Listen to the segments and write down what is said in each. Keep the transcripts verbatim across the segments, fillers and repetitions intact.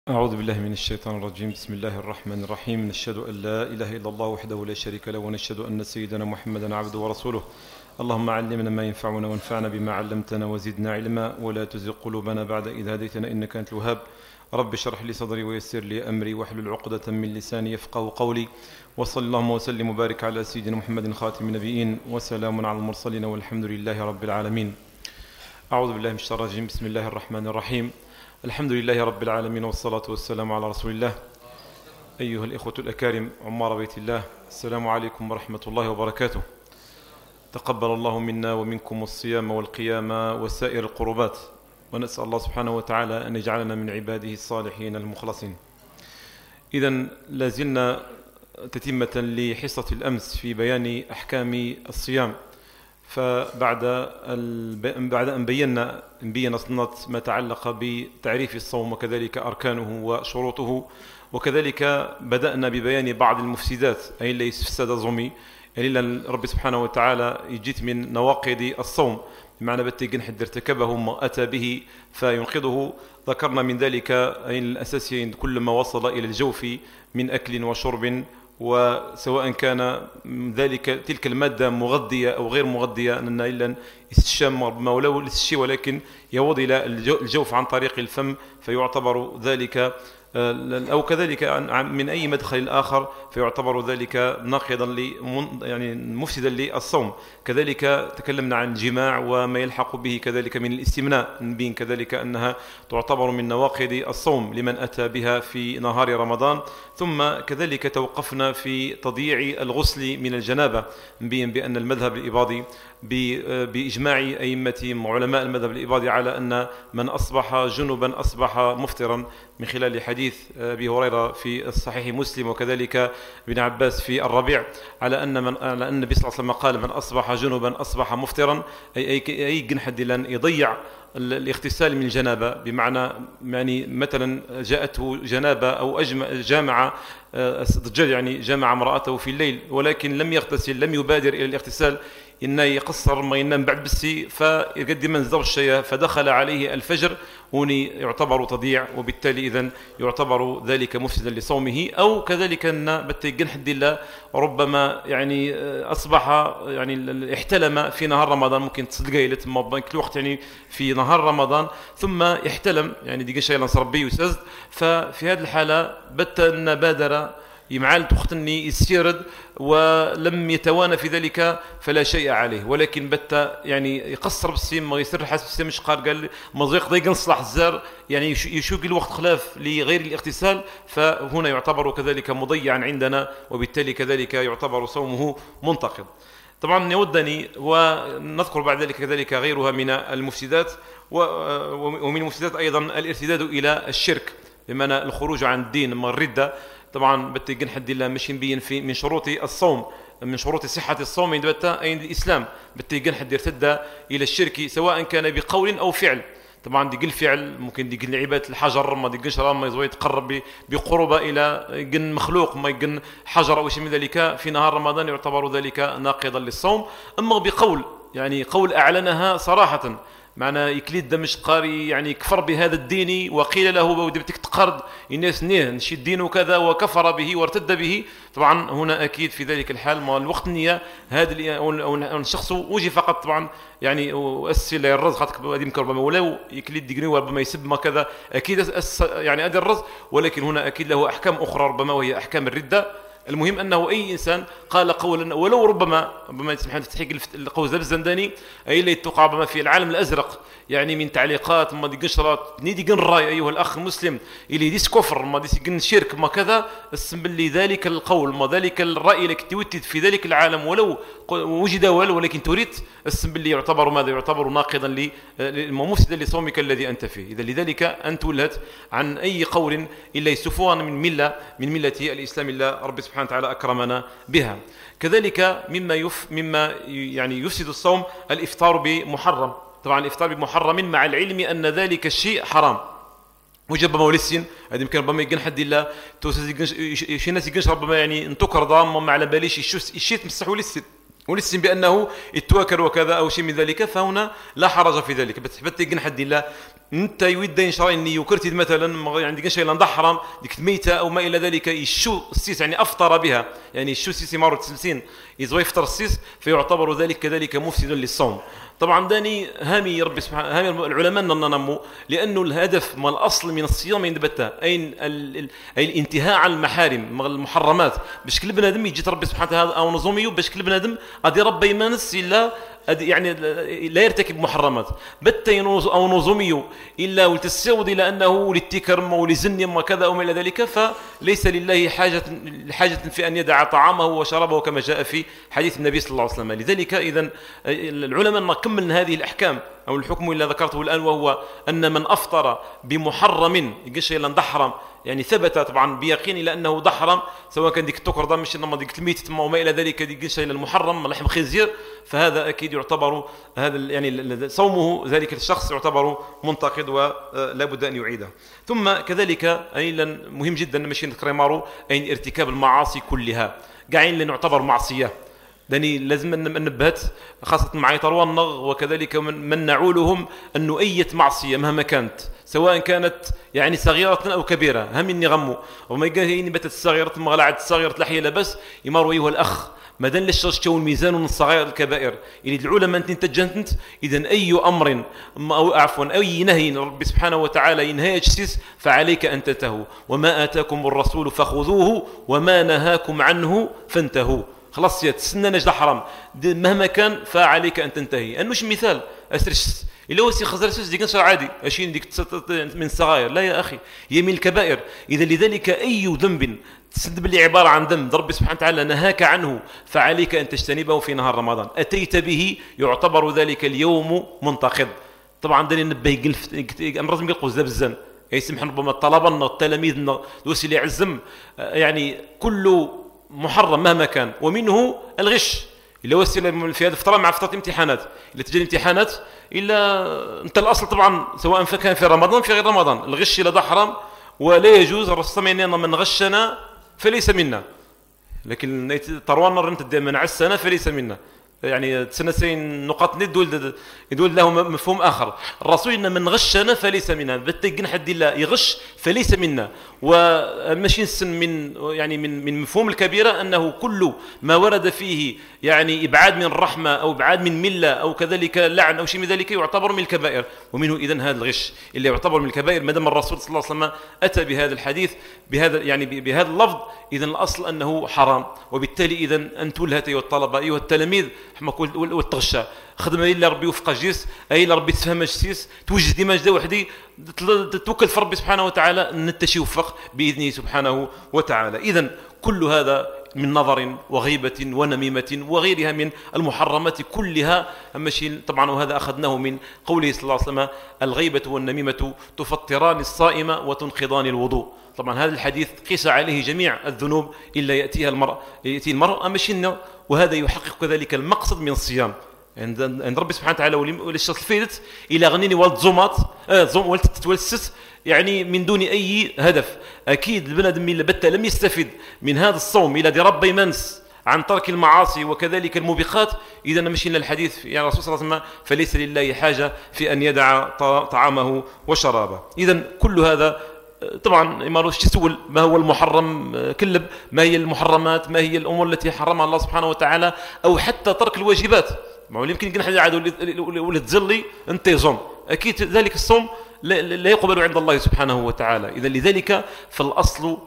أعوذ بالله من الشيطان الرجيم. بسم الله الرحمن الرحيم. نشهد أن لا إله إلا الله وحده لا شريك له، ونشهد أن سيدنا محمدا عبده ورسوله. اللهم علمنا ما ينفعنا وانفعنا بما علمتنا وزدنا علما، ولا تزغ قلوبنا بعد إذ هديتنا إنك أنت الوهاب. رب اشرح لي صدري ويسر لي أمري واحلل عقدة من لساني يفقهوا قولي. وصلى اللهم وسلم وبارك على سيدنا محمد خاتم النبيين، وسلام على المرسلين، والحمد لله رب العالمين. أعوذ بالله من الشيطان الرجيم. بسم الله الرحمن الرحيم. الحمد لله رب العالمين، والصلاة والسلام على رسول الله. أيها الإخوة الأكارم عمار بيت الله، السلام عليكم ورحمة الله وبركاته. تقبل الله منا ومنكم الصيام والقيام وسائر القربات، ونسأل الله سبحانه وتعالى أن يجعلنا من عباده الصالحين المخلصين. إذن لازلنا تتمة لحصة الأمس في بيان أحكام الصيام، فبعد بعد أن بينا بينا ما تعلق بتعريف الصوم وكذلك أركانه وشروطه، وكذلك بدأنا ببيان بعض المفسدات، أي اللي يفسد ظمي يعني إلا رب سبحانه وتعالى يجيت من نواقض الصوم، بمعنى بتيجن حد ارتكبه ما أتى به فينقضه. ذكرنا من ذلك أي الأساسيين كل ما وصل إلى الجوف من أكل وشرب، وسواء كان ذلك تلك المادة مغذية أو غير مغذية، أننا إلا استشام ربما ولو الاستشي ولكن يوض إلى الجوف عن طريق الفم، فيعتبر ذلك أو كذلك من أي مدخل آخر فيعتبر ذلك ناقضا يعني مفسدا للصوم. كذلك تكلمنا عن الجماع وما يلحق به كذلك من الاستمناء، نبين كذلك أنها تعتبر من نواقض الصوم لمن أتى بها في نهار رمضان. ثم كذلك توقفنا في تضييع الغسل من الجنابة، نبين بأن المذهب الإباضي بإجماع أئمة وعلماء المذهب الإباضي على أن من أصبح جنبا أصبح مفطرا، من خلال حديث أبي هريرة في الصحيح مسلم وكذلك ابن عباس في الربيع، على أن من على أن النبي صلى الله عليه وسلم قال: من أصبح جنبا أصبح مفطرا، أي أي أي جنحد لن يضيع الاغتسال من الجنابة، بمعنى يعني مثلا جاءته جنابة أو أجمع جامع الضجاج يعني جامع امرأته في الليل ولكن لم يغتسل، لم يبادر إلى الاغتسال، إنه يقصر ما ينام بعد بسي فيقدم من زوج الشيء فدخل عليه الفجر، هوني يعتبر تضييع، وبالتالي إذن يعتبر ذلك مفسدا لصومه. أو كذلك أن بتيجن حد الله ربما يعني أصبح يعني احتلم في نهار رمضان، ممكن تصدق لتم كل وقت يعني في نهار رمضان ثم يحتلم يعني ديجن شيء لنص ربي وسزد، ففي هذه الحالة بت أن بادر يمعال تختني يسيرد ولم يتوانى في ذلك فلا شيء عليه، ولكن بت يعني يقصر بالسيم ما يسر حسب السيم مش قال قال مزيق ضيق نصلح الزار يعني يشوق الوقت خلاف لغير الاغتسال، فهنا يعتبر كذلك مضيعا عندنا، وبالتالي كذلك يعتبر صومه منتقض. طبعا يودني ونذكر بعد ذلك كذلك غيرها من المفسدات، ومن المفسدات أيضا الارتداد إلى الشرك، بمعنى الخروج عن الدين من الردة. طبعا بتيجن حد الله مش نبين في من شروط الصوم، من شروط صحة الصوم عند بتا أي الإسلام بتيجن حد يرتد إلى الشرك سواء كان بقول أو فعل. طبعا دي قل فعل ممكن دي قل عبادة الحجر، ما دي قلش ما يزوي يتقرب بقربة إلى جن مخلوق، ما يجن حجر أو شيء من ذلك في نهار رمضان يعتبر ذلك ناقضا للصوم. أما بقول يعني قول أعلنها صراحة، معنى يكليد دمشق قاري يعني كفر بهذا الدين وقيل له بدك تقرض الناس نيه نشي الدين وكذا وكفر به وارتد به، طبعا هنا أكيد في ذلك الحال ما الوقت النية هذا الشخص وجي فقط طبعا يعني أسل الرز خاطك قديم ربما ولو يكليد دقني وربما يسب ما كذا أكيد أس يعني أدي الرز، ولكن هنا أكيد له أحكام أخرى ربما وهي أحكام الردة. المهم أنه أي إنسان قال قولا ولو ربما ربما يسمح لنا تحقيق القول ذا الزنداني أي اللي يتوقع ربما في العالم الأزرق يعني من تعليقات ما دي قشرات نيدي قن الرأي أيها الأخ المسلم اللي ديس كفر ما ديس قن شرك ما كذا اسم باللي ذلك القول ما ذلك الرأي لك توتد في ذلك العالم ولو وجد ولو ولكن تريد اسم باللي يعتبر ماذا يعتبر ناقضا لمفسدا لصومك الذي أنت فيه. إذا لذلك أنت ولهت عن أي قول إلا يسفوان من ملة من ملة الإسلام إلا رب سبحانه وتعالى أكرمنا بها. كذلك مما يف مما يعني يفسد الصوم الإفطار بمحرم. طبعا الإفطار بمحرم مع العلم أن ذلك الشيء حرام، وجب مولسين هذا يمكن ربما يجن حد الله توسز شي ناس يجنش ربما يعني انتكر ضام ما على باليش الشيء تمسحوا للسن ولسم بأنه يتواكل وكذا أو شيء من ذلك، فهنا لا حرج في ذلك. بس حبت يقن حد الله انت يود ان شاء اني وكرتي مثلا عندك شيء ندحرم ديك ميته او ما الى ذلك يشو السيس يعني افطر بها، يعني يشو السيس مره تسلسين يزوي يفطر السيس، فيعتبر ذلك كذلك مفسد للصوم. طبعا داني هامي ربي سبحانه هامي العلماء ننمو، لانه الهدف ما الاصل من الصيام ينبتا اين اي الانتهاء عن المحارم المحرمات، باش كل بنادم يجي ربي سبحانه هذا او نظاميه، باش كل بنادم ادي ربي ما نس الا يعني لا يرتكب محرمات بتين او نظاميه الا ولتسود الى انه للتكرم ولزن وكذا او ما الى ذلك، فليس لله حاجه حاجه في ان يدع طعامه وشرابه كما جاء في حديث النبي صلى الله عليه وسلم. لذلك اذا العلماء نكمل هذه الاحكام او الحكم الا ذكرته الان، وهو ان من افطر بمحرم يقش الا ندحرم، يعني ثبت طبعا بيقين الى انه دحرم، سواء كان ديك التكر مش انما ديك الميت وما الى ذلك، ديك شيء المحرم لحم خنزير، فهذا اكيد يعتبر هذا يعني صومه ذلك الشخص يعتبر منتقد ولا بد ان يعيده. ثم كذلك ايضا مهم جدا ماشي نكرمارو اي ارتكاب المعاصي كلها قاعين لنعتبر معصيه، داني لازم ننبهت خاصة مع يطروانغ وكذلك من, من نعولهم أنه أي معصية مهما كانت سواء كانت يعني صغيرة أو كبيرة هم إني غمو وما يقال بتت الصغيرة مغلعت الصغيرة لحية لبس يماروا أيها الأخ مدن للشرش تشون ميزان من الصغائر الكبائر اللي العلماء أنت تجنت. إذن أي أمر أو عفوا أي نهي ربي سبحانه وتعالى ينهي جسيس فعليك أن تنتهوا، وما آتاكم الرسول فخذوه وما نهاكم عنه فانتهوا. خلاص يا تسنى نجد حرام مهما كان فعليك أن تنتهي. أنه مش مثال أسرش اللي هو سي خزر سوس ديك نشر عادي أشين ديك من الصغائر، لا يا أخي هي من الكبائر. إذا لذلك أي ذنب تسد باللي عبارة عن ذنب ربي سبحانه وتعالى نهاك عنه فعليك أن تجتنبه في نهار رمضان، أتيت به يعتبر ذلك اليوم منتقض. طبعا داني نبه قلف أمرزم يلقوا زبزن يسمح ربما طلبنا التلاميذنا دوسي اللي عزم يعني كل محرم مهما كان، ومنه الغش اللي هو في هذه الفترة مع فترة امتحانات اللي تجي الامتحانات إلا أنت الأصل طبعا سواء كان في رمضان في غير رمضان الغش لا حرام ولا يجوز. الرسول يعني من غشنا فليس منا، لكن طروانا رنت من عسنا فليس منا، يعني سنتين نقاط ندول يدول له مفهوم آخر. الرسول إن من غشنا فليس منا، بتجن حد الله يغش فليس منا. ومشي السن من يعني من من مفهوم الكبيرة أنه كل ما ورد فيه يعني إبعاد من الرحمة أو إبعاد من ملة أو كذلك لعن أو شيء من ذلك يعتبر من الكبائر، ومنه إذن هذا الغش اللي يعتبر من الكبائر ما دام الرسول صلى الله عليه وسلم أتى بهذا الحديث بهذا يعني بهذا اللفظ، إذن الأصل أنه حرام. وبالتالي إذن أنتم الهاتي والطلبة أيها التلاميذ والتغشى خدمة إلا ربي وفق جيس أي إلا ربي تفهم جسيس توجد ديماج دا وحدي توكل في ربي سبحانه وتعالى نتشي وفق بإذنه سبحانه وتعالى. إذن كل هذا من نظر وغيبة ونميمة وغيرها من المحرمات كلها ماشي طبعا، وهذا أخذناه من قوله صلى الله عليه وسلم الغيبة والنميمة تفطران الصائم وتنقضان الوضوء. طبعا هذا الحديث قيس عليه جميع الذنوب إلا يأتيها المرء يأتي المرء ماشينا، وهذا يحقق كذلك المقصد من الصيام عند عند ربي سبحانه وتعالى. وللشخص فيدت إلى غنيني والزومات والست يعني من دون أي هدف. أكيد البنادم اللي بت لم يستفد من هذا الصوم إلى دي ربي منس عن ترك المعاصي وكذلك الموبقات، إذا مشينا الحديث يعني الرسول صلى الله عليه وسلم فليس لله حاجة في أن يدع طعامه وشرابه. إذا كل هذا طبعا ما روش تسول ما هو المحرم كلب، ما هي المحرمات، ما هي الأمور التي حرمها الله سبحانه وتعالى، أو حتى ترك الواجبات. ما هو يمكن يمكن حد عاد ولا تزلي أنت يصوم، أكيد ذلك الصوم لا يقبل عند الله سبحانه وتعالى. إذا لذلك فالأصل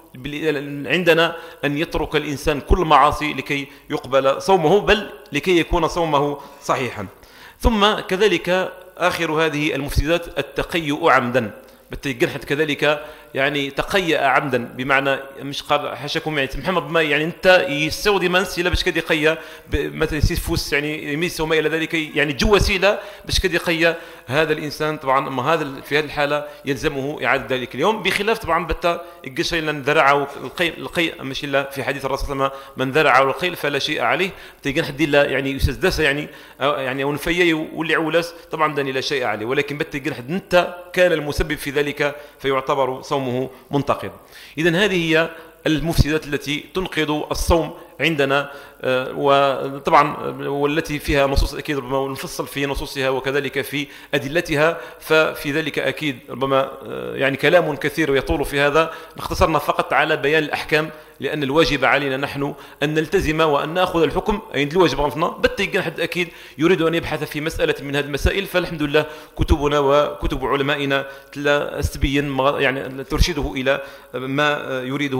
عندنا أن يترك الإنسان كل معاصي لكي يقبل صومه، بل لكي يكون صومه صحيحا. ثم كذلك آخر هذه المفسدات التقيؤ عمدا، بالتجنحت كذلك يعني تقيأ عمدا، بمعنى مش قال حاشاكم يعني محمد ما يعني انت يسودي منسي لا باش كدي قيا مثلا يسيس فوس يعني يميس وما الى ذلك يعني جو وسيله باش كدي قيا هذا الانسان. طبعا ما هذا في هذه الحاله يلزمه اعاده ذلك اليوم، بخلاف طبعا بتا يقش الا ذرعه القي القي ماشي الا في حديث الرسول صلى الله عليه وسلم من ذرعه القيل فلا شيء عليه. تيجن حد لا يعني يسدس يعني أو يعني او نفيي واللي عولس طبعا داني لا شيء عليه، ولكن بتيجن حد انت كان المسبب في ذلك فيعتبر صومه منتقض. إذن هذه هي المفسدات التي تنقض الصوم عندنا، وطبعا والتي فيها نصوص أكيد ربما نفصل في نصوصها وكذلك في أدلتها، ففي ذلك أكيد ربما يعني كلام كثير يطول في هذا، اختصرنا فقط على بيان الأحكام، لأن الواجب علينا نحن أن نلتزم وأن نأخذ الحكم أي الواجب غنفنا بتيجن حد أكيد يريد أن يبحث في مسألة من هذه المسائل، فالحمد لله كتبنا وكتب علمائنا تستبين يعني ترشده إلى ما يريده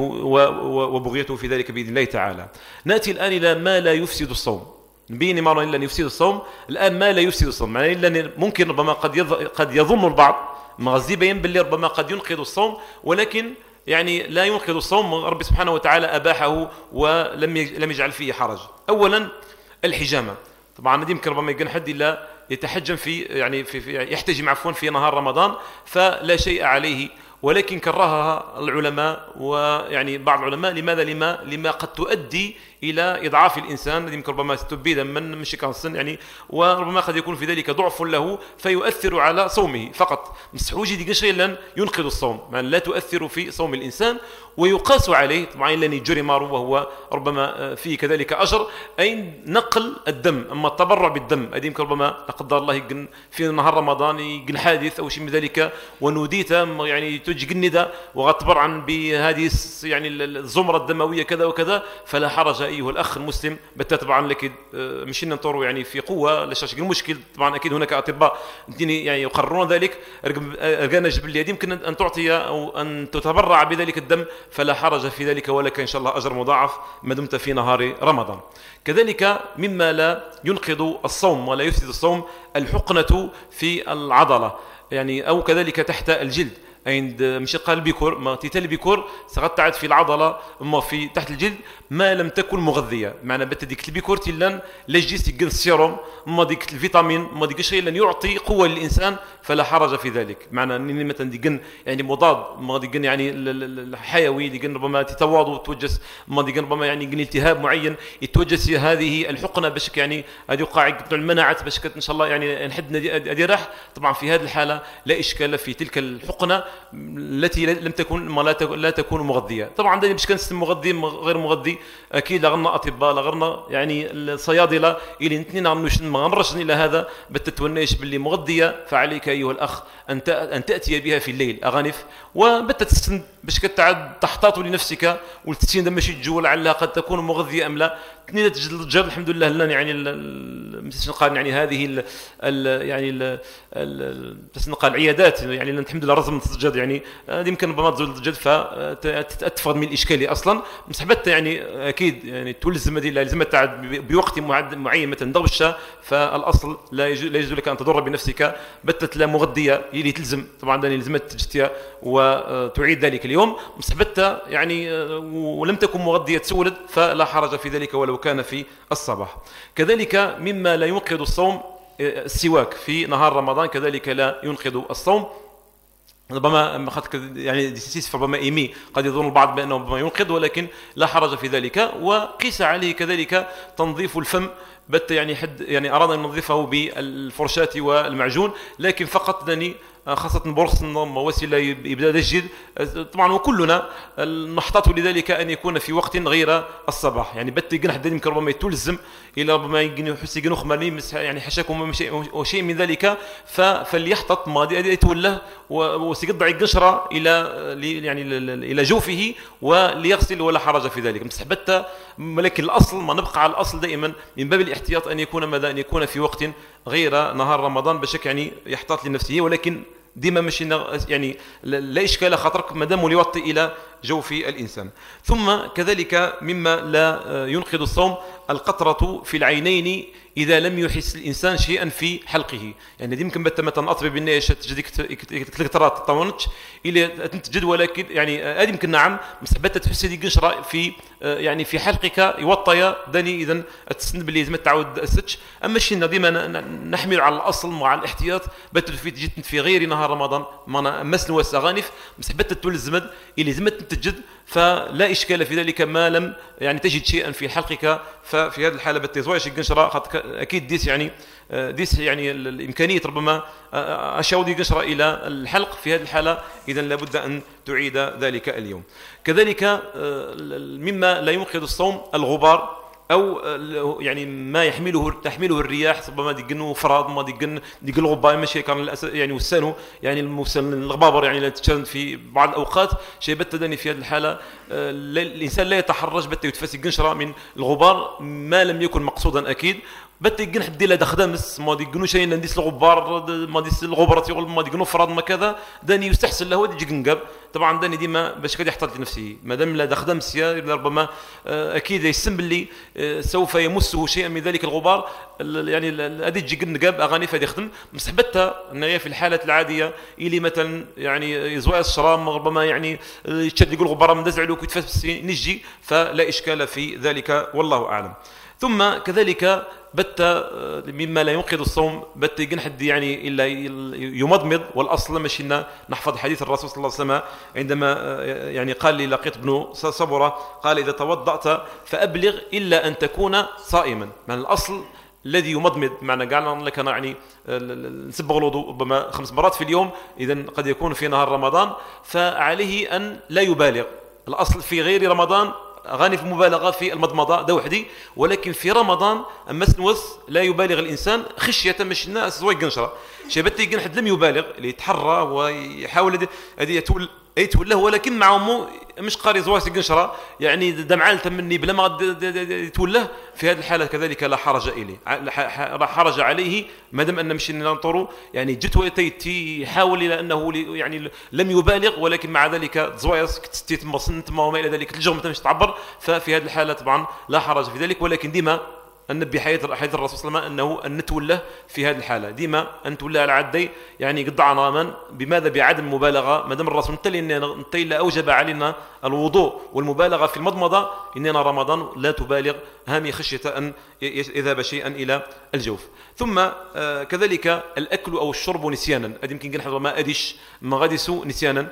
وبغيته في ذلك بإذن الله تعالى. نأتي الآن إلى ما لا يفسد الصوم. نبيني مرة إلا أن يفسد الصوم، الآن ما لا يفسد الصوم يعني إلا ممكن ربما قد قد يظن البعض مغزي بين باللي ربما قد ينقض الصوم، ولكن يعني لا ينقض الصوم، ربي سبحانه وتعالى أباحه ولم لم يجعل فيه حرج. أولا الحجامة، طبعا يمكن ربما يكون حد إلا يتحجم في يعني في, في يحتجم عفوا في نهار رمضان فلا شيء عليه، ولكن كرهها العلماء ويعني بعض العلماء. لماذا؟ لما لما قد تؤدي إلى إضعاف الإنسان، يمكن ربما تبيدا من مشي كان السن يعني، وربما قد يكون في ذلك ضعف له فيؤثر على صومه فقط. مسحوجي دي شيء لن ينقض الصوم، يعني لا تؤثر في صوم الإنسان، ويقاس عليه طبعا لن يجري مارو وهو ربما فيه كذلك أجر، أي نقل الدم. أما التبرع بالدم هذه يمكن ربما لا قدر الله يقن في نهار رمضان يقن حادث أو شيء من ذلك ونوديت يعني تجي الندى وغتبرعا بهذه يعني الزمرة الدموية كذا وكذا، فلا حرج أيها الأخ المسلم. بالتبع لك مشينا نطور يعني في قوة لشاش المشكل. طبعا أكيد هناك أطباء يعني يقررون ذلك، أرجانا جبل اليد يمكن أن تعطي أو أن تتبرع بذلك الدم، فلا حرج في ذلك، ولك إن شاء الله أجر مضاعف ما دمت في نهار رمضان. كذلك مما لا ينقض الصوم ولا يفسد الصوم الحقنة في العضلة يعني، أو كذلك تحت الجلد عند مشقة البيكور ما تيتال البيكور سغتعد في العضلة أما في تحت الجلد ما لم تكن مغذية، معنى بتديك البيكور تلان لجيس يجن السيروم ما ديك الفيتامين ما ديك شيء لن يعطي قوة للإنسان، فلا حرج في ذلك. معنى أنني مثلا ديجن يعني مضاد ما ديجن يعني الحيوي ديجن ربما تتواضع وتوجس ما ديجن ربما يعني يجن التهاب معين يتوجس هذه الحقنة باش يعني هذه قاعدة المناعة باش إن شاء الله يعني نحدنا هذه راح. طبعا في هذه الحالة لا إشكال في تلك الحقنة التي لم تكن لا تكون مغذية. طبعا باش كان سيستم مغذي غير مغذي أكيد لغرنا أطباء لغرنا يعني الصيادلة إلى نتنين ما نرشن إلى هذا بتتونيش باللي مغذية، فعليك أيها الأخ أن أن تأتي بها في الليل أغانف وبتتسن باش كتعد تحتاط لنفسك والتسين ده ماشي تجول لعلها قد تكون مغذية أم لا. تنين تجد الحمد لله لنا يعني نقال يعني هذه ال ال يعني ال نقال العيادات يعني الحمد لله رزم تسجد يعني يمكن ربما تزول تسجد فتتفقد من الإشكالية أصلا مسحبتها يعني أكيد يعني تلزم هذه لازم تعد بوقت معين مثلا ضربشة، فالأصل لا يجوز لك أن تضر بنفسك بتت لا مغذية اللي تلزم طبعا داني لزمت تجتيا وتعيد ذلك اليوم مسحبتها يعني ولم تكن مغذية تسولد، فلا حرج في ذلك ولو كان في الصباح. كذلك مما لا ينقض الصوم السواك في نهار رمضان، كذلك لا ينقض الصوم. ربما يعني ديسيس ربما ايمي قد يظن البعض بانه ربما ينقض، ولكن لا حرج في ذلك. وقيس عليه كذلك تنظيف الفم بت يعني حد يعني اراد ان ينظفه بالفرشاة والمعجون، لكن فقط دني خاصة برص وسيلة يبدأ الجد. طبعا وكلنا نحتاط لذلك أن يكون في وقت غير الصباح، يعني بت يجنح دني يمكن ربما يتلزم إلى ربما يجني يحس يجنو خمالي يعني حشاكم وشيء من ذلك، فليحتط ما يتوله وسيقطع القشرة إلى يعني إلى جوفه وليغسل ولا حرج في ذلك مسحبته. ولكن الأصل ما نبقى على الأصل دائما من باب الاحتياط أن يكون ماذا أن يكون في وقت غير نهار رمضان بشكل يعني يحتاط لنفسه، ولكن ديما ماشي يعني لا إشكال خاطرك ما دام يوطي إلى جوف الإنسان. ثم كذلك مما لا ينقض الصوم القطرة في العينين إذا لم يحس الإنسان شيئا في حلقه، يعني دي يمكن بت مثلا أطبي بالناش تجدك كلكترات طونتش إلى تجد، ولكن يعني هذه يمكن نعم مسبت تحس دي قشرة في يعني في حلقك يوطي داني إذن تسند باللي لازم تعود السج. أما الشيء ديما نحمل على الأصل مع الاحتياط بت في جيت في غير نهار رمضان ما مسن وسغانف مسبت تلزمد اللي لازم تجد، فلا إشكال في ذلك ما لم يعني تجد شيئا في حلقك ف ففي هذه الحاله بتزويش القنشره اكيد ديس يعني ديس يعني الامكانيه ربما اشاود القنشره الى الحلق. في هذه الحاله اذا لابد ان تعيد ذلك اليوم. كذلك مما لا ينقض الصوم الغبار او يعني ما يحمله تحمله الرياح، ربما ديقنو فراد ما ديقن ديقن الغبار ماشي كان يعني وسانه يعني الموسن الغبابر يعني لا تشن في بعض الاوقات شيء بتدني. في هذه الحاله الانسان لا يتحرج بت يتفسي قنشره من الغبار ما لم يكن مقصودا اكيد. بت يقن حد لا دخدمس ما ديقنو شيء نديس الغبار ما ديس الغبره يقول ما ديقنو فراد ما كذا داني يستحسن له ودي يقنقب. طبعا داني ديما باش كاد يحتاط لنفسه ما دام لا دخدمس ربما اكيد يسم باللي سوف يمسه شيئا من ذلك الغبار يعني ادي تجي نقاب اغاني فادي يخدم مصحبتها انها في الحالات العاديه اللي مثلا يعني يزوى الشرام ربما يعني يشد يقول غبار مدزعلو ويتفس نجي فلا اشكال في ذلك والله اعلم. ثم كذلك بت مما لا ينقض الصوم بت يقن حد يعني الا يمضمض. والاصل مشينا نحفظ حديث الرسول صلى الله عليه وسلم عندما يعني قال لي لقيت ابن صبره قال اذا توضأت فابلغ الا ان تكون صائما. من الاصل الذي يمضمض معنى قالنا لك انا يعني نسبغ الوضوء ربما خمس مرات في اليوم اذا قد يكون في نهار رمضان فعليه ان لا يبالغ. الاصل في غير رمضان غاني في مبالغه في المضمضه ده وحدي، ولكن في رمضان اما سنوس لا يبالغ الانسان خشيه مش الناس زوي قنشره شبتي يقن حد لم يبالغ اللي يتحرى ويحاول هذه يتول يتوله ولكن مع مو مش قاري زواج قنشره يعني دمعالته مني بلا ما يتوله. في هذه الحاله كذلك لا حرج اليه لا حرج عليه ما دام ان مش ننطروا يعني جت ويتي يحاول الى انه يعني لم يبالغ ولكن مع ذلك زوايس كتستيت مصنت ما وما الى ذلك الجرم مش تعبر. ففي هذه الحاله طبعا لا حرج في ذلك، ولكن ديما النبي حديث حديث الرسول صلى الله عليه وسلم انه ان نتوله في هذه الحاله ديما ان تولى على عدي يعني قطع راما بماذا بعدم مبالغه. ما دام الرسول نتلي ان نتلي اوجب علينا الوضوء والمبالغه في المضمضه اننا رمضان لا تبالغ هامي خشيه ان يذهب شيئا الى الجوف. ثم آه كذلك الاكل او الشرب نسيانا ادي يمكن نحفظ ما اديش ما غادسوا نسيانا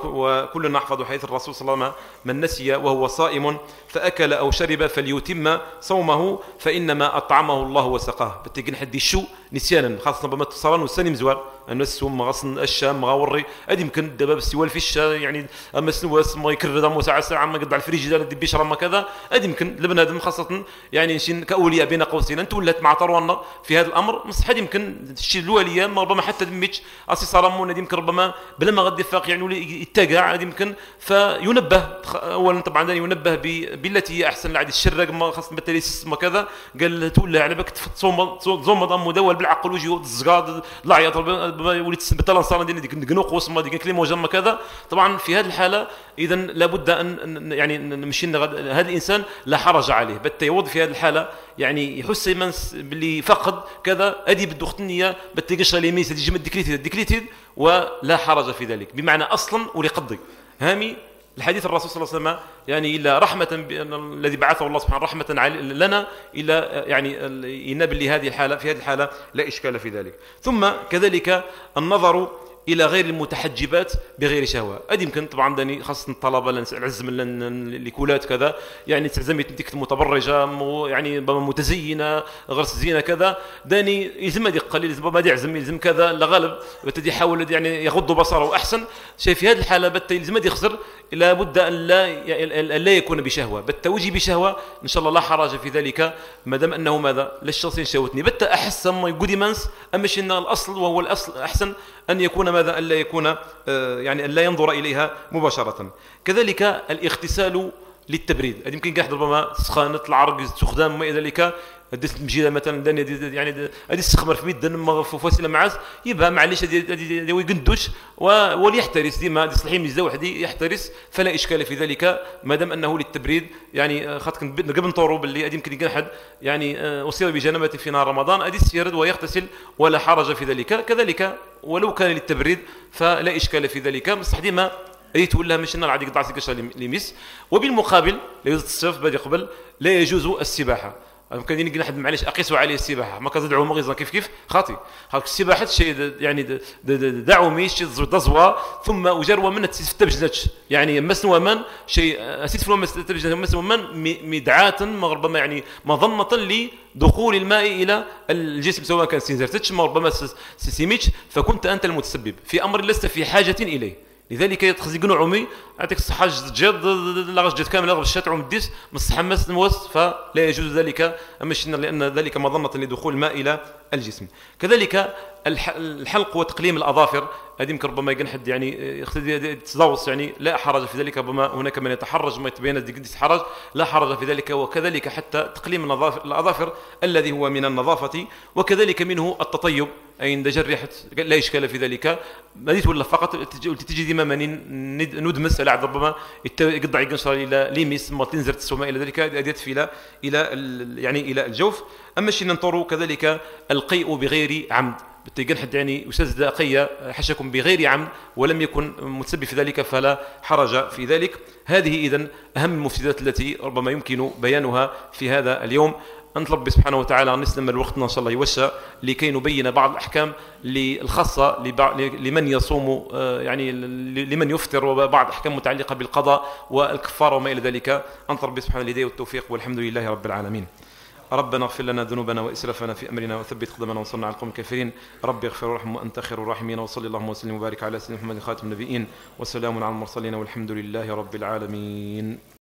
وكلنا نحفظ حديث الرسول صلى الله عليه وسلم من نسي وهو صائم فاكل او شرب فليتم صومه فانما اطعمه الله وسقاه. بتيجي حد شو نسيانا خاصه بما تصرن والسني مزوار الناس هم غصن الشام مغاوري ادي يمكن دابا باستوال فيش يعني اما سنواس ما يكرر دم ساعه ساعه ما قطع الفريجيدار دي بيشرب ما كذا ادي يمكن لبنادم خاصه يعني نشين كاولياء بين قوسين انت ولات مع طروانا في هذا الامر مصح يمكن الشيء الواليه ربما حتى دميتش اسي صرمون يمكن ربما بلا ما غادي يفاق يعني يتقع ادي يمكن فينبه اولا طبعا ينبه بالتي هي احسن لعدي الشرق ما خاصه بالتليس ما كذا قال تولى على بك تصوم تصوم مدول بالعقل وجهه الزقاد العياط وليت تثبت الانصار ديك نقوص ما ديك كلمه وجمه كذا. طبعا في هذه الحاله اذا لابد ان يعني نمشي هذا الانسان لا حرج عليه بت يوض في هذه الحاله يعني يحس من باللي فقد كذا ادي بدخت النيه بتقش لي ميس دي جمد ديكليتيد ديكليتيد ولا حرج في ذلك بمعنى اصلا ولقضي هامي الحديث الرسول صلى الله عليه وسلم يعني إلا رحمة الذي بعثه الله سبحانه رحمة لنا إلا يعني ينبل لهذه الحالة في هذه الحالة لا إشكال في ذلك. ثم كذلك النظر إلى غير المتحجبات بغير شهوة ادي يمكن طبعا داني خاصة الطلبة العزم لكولات كذا يعني تعزمت ديك المتبرجة يعني متزينة غرس زينة كذا داني يلزم هذه قليل ما يعزم يلزم كذا لغالب بتدي يحاول يعني يغض بصره أحسن شيء في هذه الحالة بت يلزم هذه يخسر لابد أن لا أن لا يكون بشهوة بالتوجي بشهوة إن شاء الله لا حرج في ذلك ما دام أنه ماذا للشخص شهوتني بت أحس ما يقولي منس أمش إن الأصل وهو الأصل أحسن أن يكون ماذا أن لا يكون آه يعني أن لا ينظر إليها مباشرة. كذلك الاغتسال للتبريد يمكن قاعد ربما سخانة العرق استخدام ما إلى ذلك ديت المجيده مثلا داني يعني هذه السخمر في ميد دن فوسيله معاز يبقى معليش هذه يقندوش وليحترس ديما يصلحي ميزه وحدي يحترس فلا اشكال في ذلك ما دام انه للتبريد يعني خاطر قبل نطوروا باللي ادي يمكن يقول حد يعني اصيب بجنابه في نهار رمضان ادي يسيرد ويغتسل ولا حرج في ذلك. كذلك ولو كان للتبريد فلا اشكال في ذلك بصح ديما ايت ولا مش النار عادي قطع سكشه لميس. وبالمقابل لا يجوز الصرف بدي قبل لا يجوز السباحه كان يجي نحد معليش اقيسوا عليه السباحه ما كزدعوا مغيظا كيف كيف خاطي خاطر السباحه شيء يعني دعوا ميش دزوا ثم وجروا من تستبجلتش يعني مسنوا من شيء اسيت في تستبجل مسنوا من مدعاه ربما يعني مظنه لدخول الماء الى الجسم سواء كان سينزرتش ربما سيميتش فكنت انت المتسبب في امر لست في حاجه اليه. لذلك يتخزقنوا عمي عندك الصحة جد لا جد كامل أغلب الشتع ومديس مستحمس نوس فلا يجوز ذلك أمشينا لأن ذلك مظنة لدخول الماء إلى الجسم. كذلك الحلق وتقليم الأظافر هذه يمكن ربما يكون حد يعني تزوص يعني لا حرج في ذلك ربما هناك من يتحرج ما يتبين ديك حرج لا حرج في ذلك وكذلك حتى تقليم الأظافر الذي هو من النظافة وكذلك منه التطيب أي عند جريحة لا إشكال في ذلك بديت ولا فقط تجي ديما ماني ندمس على ربما يقطع يقنشر إلى ليميس ما تنزر تسوما إلى ذلك أديت في إلى إلى يعني إلى الجوف. أما شيء ننطروا كذلك القيء بغير عمد بتيجن حد يعني أستاذ قي حشكم بغير عمد ولم يكن متسبب في ذلك فلا حرج في ذلك. هذه إذن أهم المفسدات التي ربما يمكن بيانها في هذا اليوم. نطلب سبحانه وتعالى أن نسلم الوقت إن شاء الله يوسع لكي نبين بعض الأحكام الخاصة لمن يصوم يعني لمن يفطر وبعض أحكام متعلقة بالقضاء والكفارة وما إلى ذلك. نطلب سبحانه الهداية والتوفيق والحمد لله رب العالمين. ربنا اغفر لنا ذنوبنا وإسرافنا في أمرنا وثبت قدمنا وانصرنا على القوم الكافرين. ربي اغفر وارحم وأنت خير الراحمين وصلى اللهم وسلم وبارك على سيدنا محمد خاتم النبيين وسلام على المرسلين والحمد لله رب العالمين.